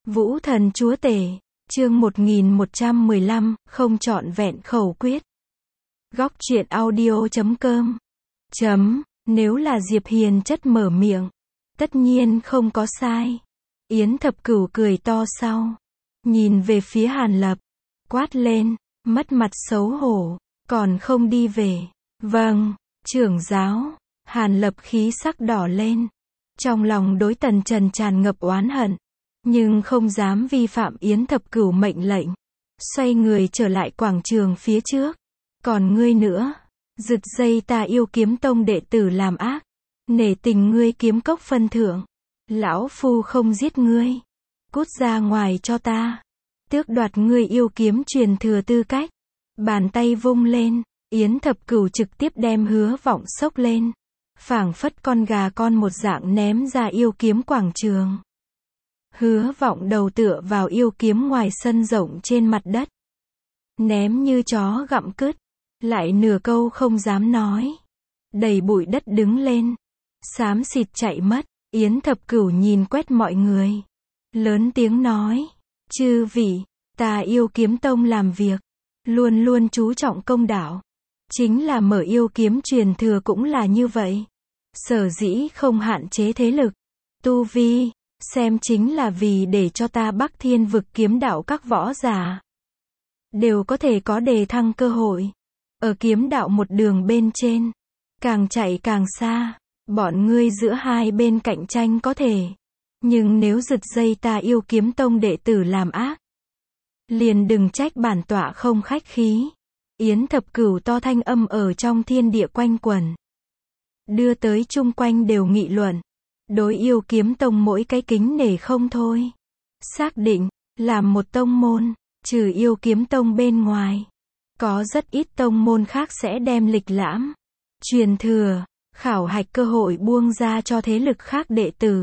Vũ thần chúa tể, chương 1115, không trọn vẹn khẩu quyết. Góc truyện audio.com. Nếu là Diệp Hiền chất mở miệng, tất nhiên không có sai. Yến Thập Cửu cười to sau, nhìn về phía Hàn Lập, quát lên, mất mặt xấu hổ, còn không đi về. Vâng, trưởng giáo. Hàn Lập khí sắc đỏ lên, trong lòng đối Tần Trần tràn ngập oán hận, nhưng không dám vi phạm Yến Thập Cửu mệnh lệnh, xoay người trở lại quảng trường phía trước. Còn ngươi nữa, giật dây ta Yêu Kiếm Tông đệ tử làm ác, nể tình ngươi kiếm cốc phân thưởng, lão phu không giết ngươi, cút ra ngoài cho ta, tước đoạt ngươi yêu kiếm truyền thừa tư cách. Bàn tay vung lên, Yến Thập Cửu trực tiếp đem Hứa Vọng xốc lên, phảng phất con gà con một dạng ném ra yêu kiếm quảng trường. Hứa Vọng đầu tựa vào yêu kiếm ngoài sân rộng trên mặt đất, ném như chó gặm cứt, lại nửa câu không dám nói, đầy bụi đất đứng lên, xám xịt chạy mất. Yến Thập Cửu nhìn quét mọi người, lớn tiếng nói, chư vị, ta Yêu Kiếm Tông làm việc, luôn luôn chú trọng công đạo, chính là mở yêu kiếm truyền thừa cũng là như vậy. Sở dĩ không hạn chế thế lực, tu vi, xem chính là vì để cho ta Bắc Thiên vực kiếm đạo các võ giả đều có thể có đề thăng cơ hội. Ở kiếm đạo một đường bên trên, càng chạy càng xa, bọn ngươi giữa hai bên cạnh tranh có thể, nhưng nếu giật dây ta Yêu Kiếm Tông đệ tử làm ác, liền đừng trách bản tọa không khách khí. Yến Thập Cửu to thanh âm ở trong thiên địa quanh quẩn, đưa tới chung quanh đều nghị luận, đối Yêu Kiếm Tông mỗi cái kính nể không thôi. Xác định, làm một tông môn, trừ Yêu Kiếm Tông bên ngoài, có rất ít tông môn khác sẽ đem lịch lãm, truyền thừa, khảo hạch cơ hội buông ra cho thế lực khác đệ tử.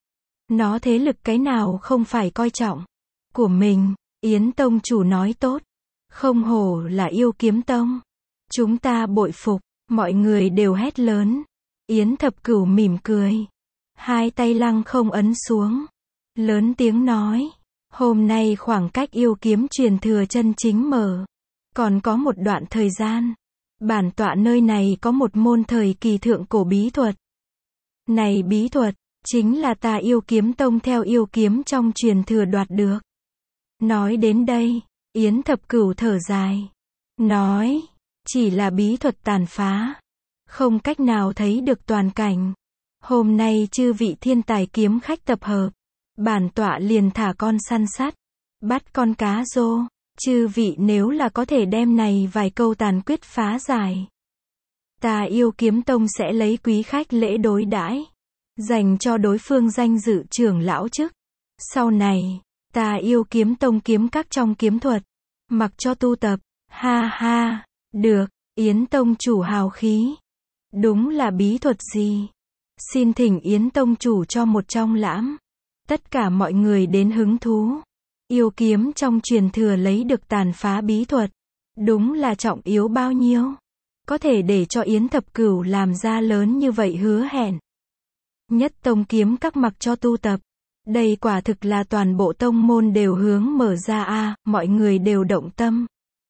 Nó thế lực cái nào không phải coi trọng của mình. Yến Tông chủ nói tốt, không hổ là Yêu Kiếm Tông, chúng ta bội phục. Mọi người đều hét lớn. Yến Thập Cửu mỉm cười, hai tay lăng không ấn xuống, lớn tiếng nói, hôm nay khoảng cách yêu kiếm truyền thừa chân chính mở, còn có một đoạn thời gian. Bản tọa nơi này có một môn thời kỳ thượng cổ bí thuật. Này bí thuật, chính là ta Yêu Kiếm Tông theo yêu kiếm trong truyền thừa đoạt được. Nói đến đây, Yến Thập Cửu thở dài, nói, chỉ là bí thuật tàn phá, không cách nào thấy được toàn cảnh. Hôm nay chư vị thiên tài kiếm khách tập hợp, bản tọa liền thả con săn sắt, bắt con cá rô. Chư vị nếu là có thể đem này vài câu tàn quyết phá giải, ta Yêu Kiếm Tông sẽ lấy quý khách lễ đối đãi, dành cho đối phương danh dự trưởng lão chức. Sau này, ta Yêu Kiếm Tông kiếm các trong kiếm thuật, mặc cho tu tập. Ha ha, được. Yến Tông chủ hào khí. Đúng là bí thuật gì? Xin thỉnh Yến Tông chủ cho một trong lãm. Tất cả mọi người đến hứng thú. Yêu kiếm trong truyền thừa lấy được tàn phá bí thuật, đúng là trọng yếu bao nhiêu? Có thể để cho Yến Thập Cửu làm ra lớn như vậy hứa hẹn. Nhất tông kiếm các mặc cho tu tập. Đây quả thực là toàn bộ tông môn đều hướng mở ra a, mọi người đều động tâm.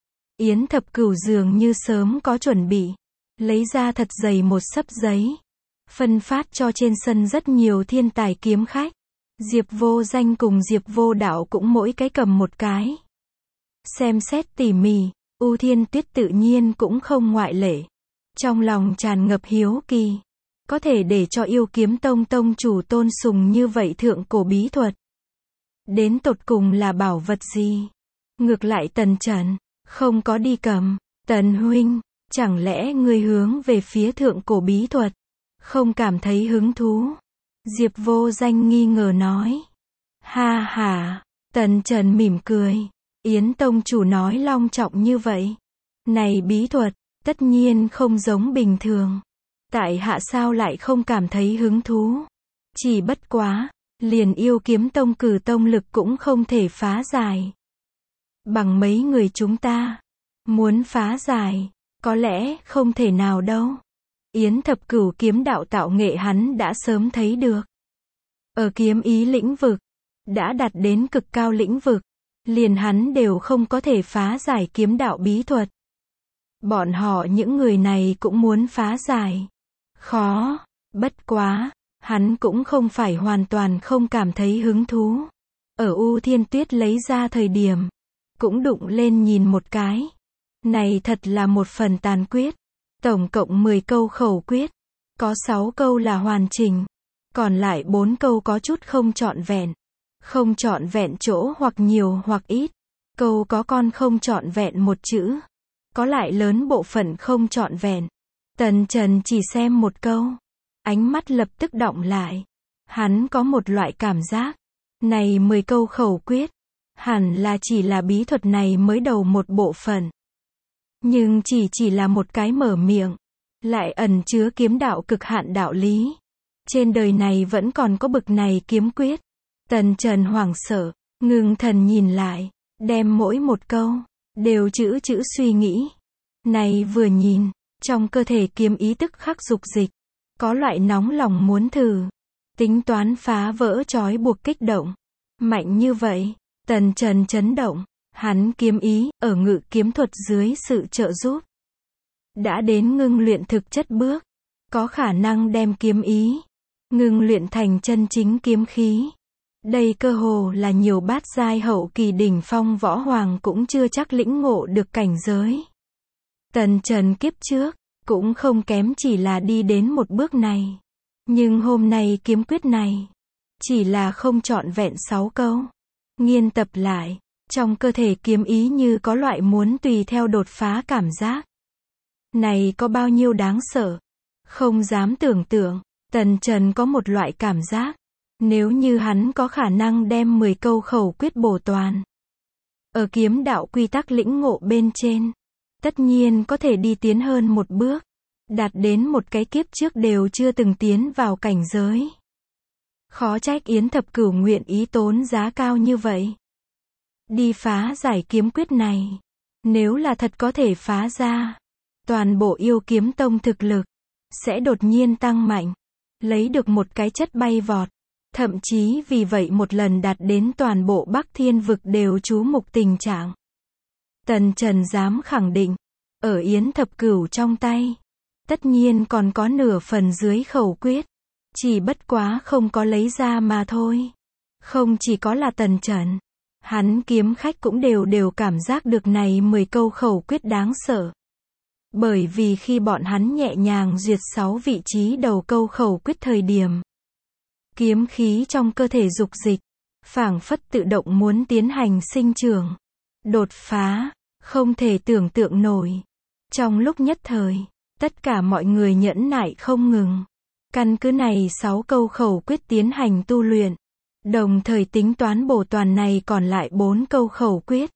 Yến Thập Cửu dường như sớm có chuẩn bị, lấy ra thật dày một xấp giấy, phân phát cho trên sân rất nhiều thiên tài kiếm khách. Diệp Vô Danh cùng Diệp Vô Đạo cũng mỗi cái cầm một cái. Xem xét tỉ mỉ, U Thiên Tuyết tự nhiên cũng không ngoại lệ. Trong lòng tràn ngập hiếu kỳ, có thể để cho Yêu Kiếm Tông tông chủ tôn sùng như vậy thượng cổ bí thuật, đến tột cùng là bảo vật gì? Ngược lại Tần Trần không có đi cầm. Tần huynh, chẳng lẽ ngươi hướng về phía thượng cổ bí thuật, không cảm thấy hứng thú? Diệp Vô Danh nghi ngờ nói. Ha ha, Tần Trần mỉm cười. Yến Tông chủ nói long trọng như vậy. Này bí thuật, tất nhiên không giống bình thường. Tại hạ sao lại không cảm thấy hứng thú? Chỉ bất quá, liền Yêu Kiếm Tông cử tông lực cũng không thể phá giải. Bằng mấy người chúng ta, muốn phá giải, có lẽ không thể nào đâu. Yến Thập Cửu kiếm đạo tạo nghệ hắn đã sớm thấy được. Ở kiếm ý lĩnh vực, đã đạt đến cực cao lĩnh vực, liền hắn đều không có thể phá giải kiếm đạo bí thuật. Bọn họ những người này cũng muốn phá giải. Khó, bất quá, hắn cũng không phải hoàn toàn không cảm thấy hứng thú. Ở U Thiên Tuyết lấy ra thời điểm, cũng đụng lên nhìn một cái. Này thật là một phần tàn quyết. Tổng cộng 10 câu khẩu quyết. Có 6 câu là hoàn chỉnh. Còn lại 4 câu có chút không trọn vẹn. Không trọn vẹn chỗ hoặc nhiều hoặc ít. Câu có con không trọn vẹn một chữ. Có lại lớn bộ phận không trọn vẹn. Tần Trần chỉ xem một câu. Ánh mắt lập tức đọng lại. Hắn có một loại cảm giác. Này 10 câu khẩu quyết. Hẳn là chỉ là bí thuật này mới đầu một bộ phận. Nhưng chỉ là một cái mở miệng. Lại ẩn chứa kiếm đạo cực hạn đạo lý. Trên đời này vẫn còn có bực này kiếm quyết. Tần Trần hoảng sợ, ngưng thần nhìn lại. Đem mỗi một câu, đều chữ chữ suy nghĩ. Này vừa nhìn, trong cơ thể kiếm ý tức khắc dục dịch. Có loại nóng lòng muốn thử. Tính toán phá vỡ trói buộc kích động. Mạnh như vậy, Tần Trần chấn động. Hắn kiếm ý, ở ngự kiếm thuật dưới sự trợ giúp. Đã đến ngưng luyện thực chất bước. Có khả năng đem kiếm ý, ngưng luyện thành chân chính kiếm khí. Đây cơ hồ là nhiều bát giai hậu kỳ đỉnh phong võ hoàng cũng chưa chắc lĩnh ngộ được cảnh giới. Tần Trần kiếp trước, cũng không kém chỉ là đi đến một bước này. Nhưng hôm nay kiếm quyết này, chỉ là không trọn vẹn 6 câu. Nghiên tập lại, trong cơ thể kiếm ý như có loại muốn tùy theo đột phá cảm giác. Này có bao nhiêu đáng sợ. Không dám tưởng tượng, Tần Trần có một loại cảm giác. Nếu như hắn có khả năng đem 10 câu khẩu quyết bổ toàn. Ở kiếm đạo quy tắc lĩnh ngộ bên trên. Tất nhiên có thể đi tiến hơn một bước. Đạt đến một cái kiếp trước đều chưa từng tiến vào cảnh giới. Khó trách Yến Thập Cửu nguyện ý tốn giá cao như vậy. Đi phá giải kiếm quyết này. Nếu là thật có thể phá ra. Toàn bộ yêu kiếm tông thực lực. Sẽ đột nhiên tăng mạnh. Lấy được một cái chất bay vọt. Thậm chí vì vậy một lần đạt đến toàn bộ Bắc Thiên vực đều chú mục tình trạng. Tần Trần dám khẳng định. Ở Yến Thập Cửu trong tay. Tất nhiên còn có nửa phần dưới khẩu quyết. Chỉ bất quá không có lấy ra mà thôi. Không chỉ có là Tần Trần. Hắn kiếm khách cũng đều cảm giác được này 10 câu khẩu quyết đáng sợ. Bởi vì khi bọn hắn nhẹ nhàng duyệt 6 vị trí đầu câu khẩu quyết thời điểm. Kiếm khí trong cơ thể dục dịch. Phảng phất tự động muốn tiến hành sinh trưởng. Đột phá. Không thể tưởng tượng nổi. Trong lúc nhất thời. Tất cả mọi người nhẫn nại không ngừng. Căn cứ này 6 câu khẩu quyết tiến hành tu luyện. Đồng thời tính toán bổ toàn này còn lại 4 câu khẩu quyết.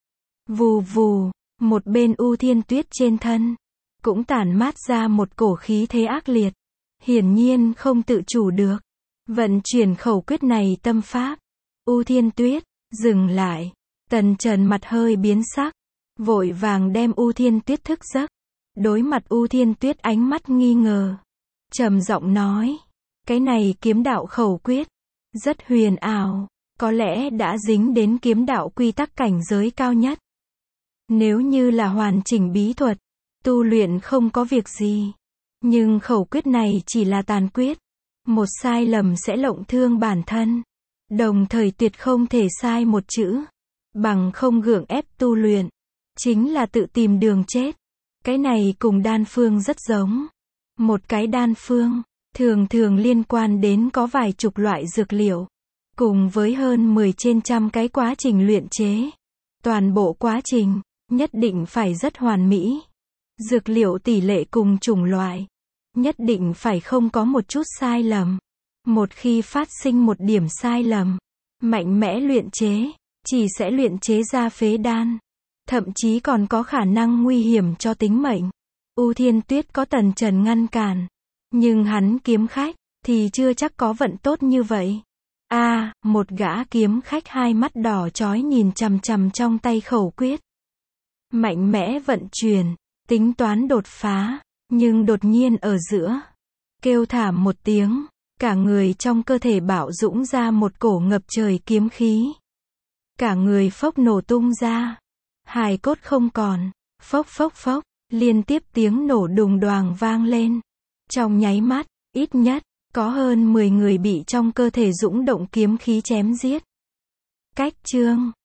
Vù vù, một bên U Thiên Tuyết trên thân. Cũng tản mát ra một cổ khí thế ác liệt. Hiển nhiên không tự chủ được. Vận chuyển khẩu quyết này tâm pháp. U Thiên Tuyết, dừng lại. Tần Trần mặt hơi biến sắc. Vội vàng đem U Thiên Tuyết thức giấc. Đối mặt U Thiên Tuyết ánh mắt nghi ngờ. Trầm giọng nói. Cái này kiếm đạo khẩu quyết. Rất huyền ảo. Có lẽ đã dính đến kiếm đạo quy tắc cảnh giới cao nhất. Nếu như là hoàn chỉnh bí thuật. Tu luyện không có việc gì. Nhưng khẩu quyết này chỉ là tàn quyết. Một sai lầm sẽ lộng thương bản thân. Đồng thời tuyệt không thể sai một chữ. Bằng không gượng ép tu luyện. Chính là tự tìm đường chết. Cái này cùng đan phương rất giống. Một cái đan phương, thường thường liên quan đến có vài chục loại dược liệu. Cùng với hơn 10 trên trăm cái quá trình luyện chế. Toàn bộ quá trình, nhất định phải rất hoàn mỹ. Dược liệu tỷ lệ cùng chủng loại. Nhất định phải không có một chút sai lầm. Một khi phát sinh một điểm sai lầm, mạnh mẽ luyện chế, chỉ sẽ luyện chế ra phế đan. Thậm chí còn có khả năng nguy hiểm cho tính mệnh. U Thiên Tuyết có Tần Trần ngăn cản. Nhưng hắn kiếm khách, thì chưa chắc có vận tốt như vậy. Một gã kiếm khách hai mắt đỏ chói nhìn chằm chằm trong tay khẩu quyết. Mạnh mẽ vận chuyển, tính toán đột phá, nhưng đột nhiên ở giữa. Kêu thảm một tiếng, Cả người trong cơ thể Bảo Dũng ra một cổ ngập trời kiếm khí. Cả người phốc nổ tung ra. Hài cốt không còn. Phốc phốc phốc, liên tiếp tiếng nổ đùng đoàng vang lên. Trong nháy mắt, ít nhất, có hơn 10 người bị trong cơ thể Dũng động kiếm khí chém giết. Cách chương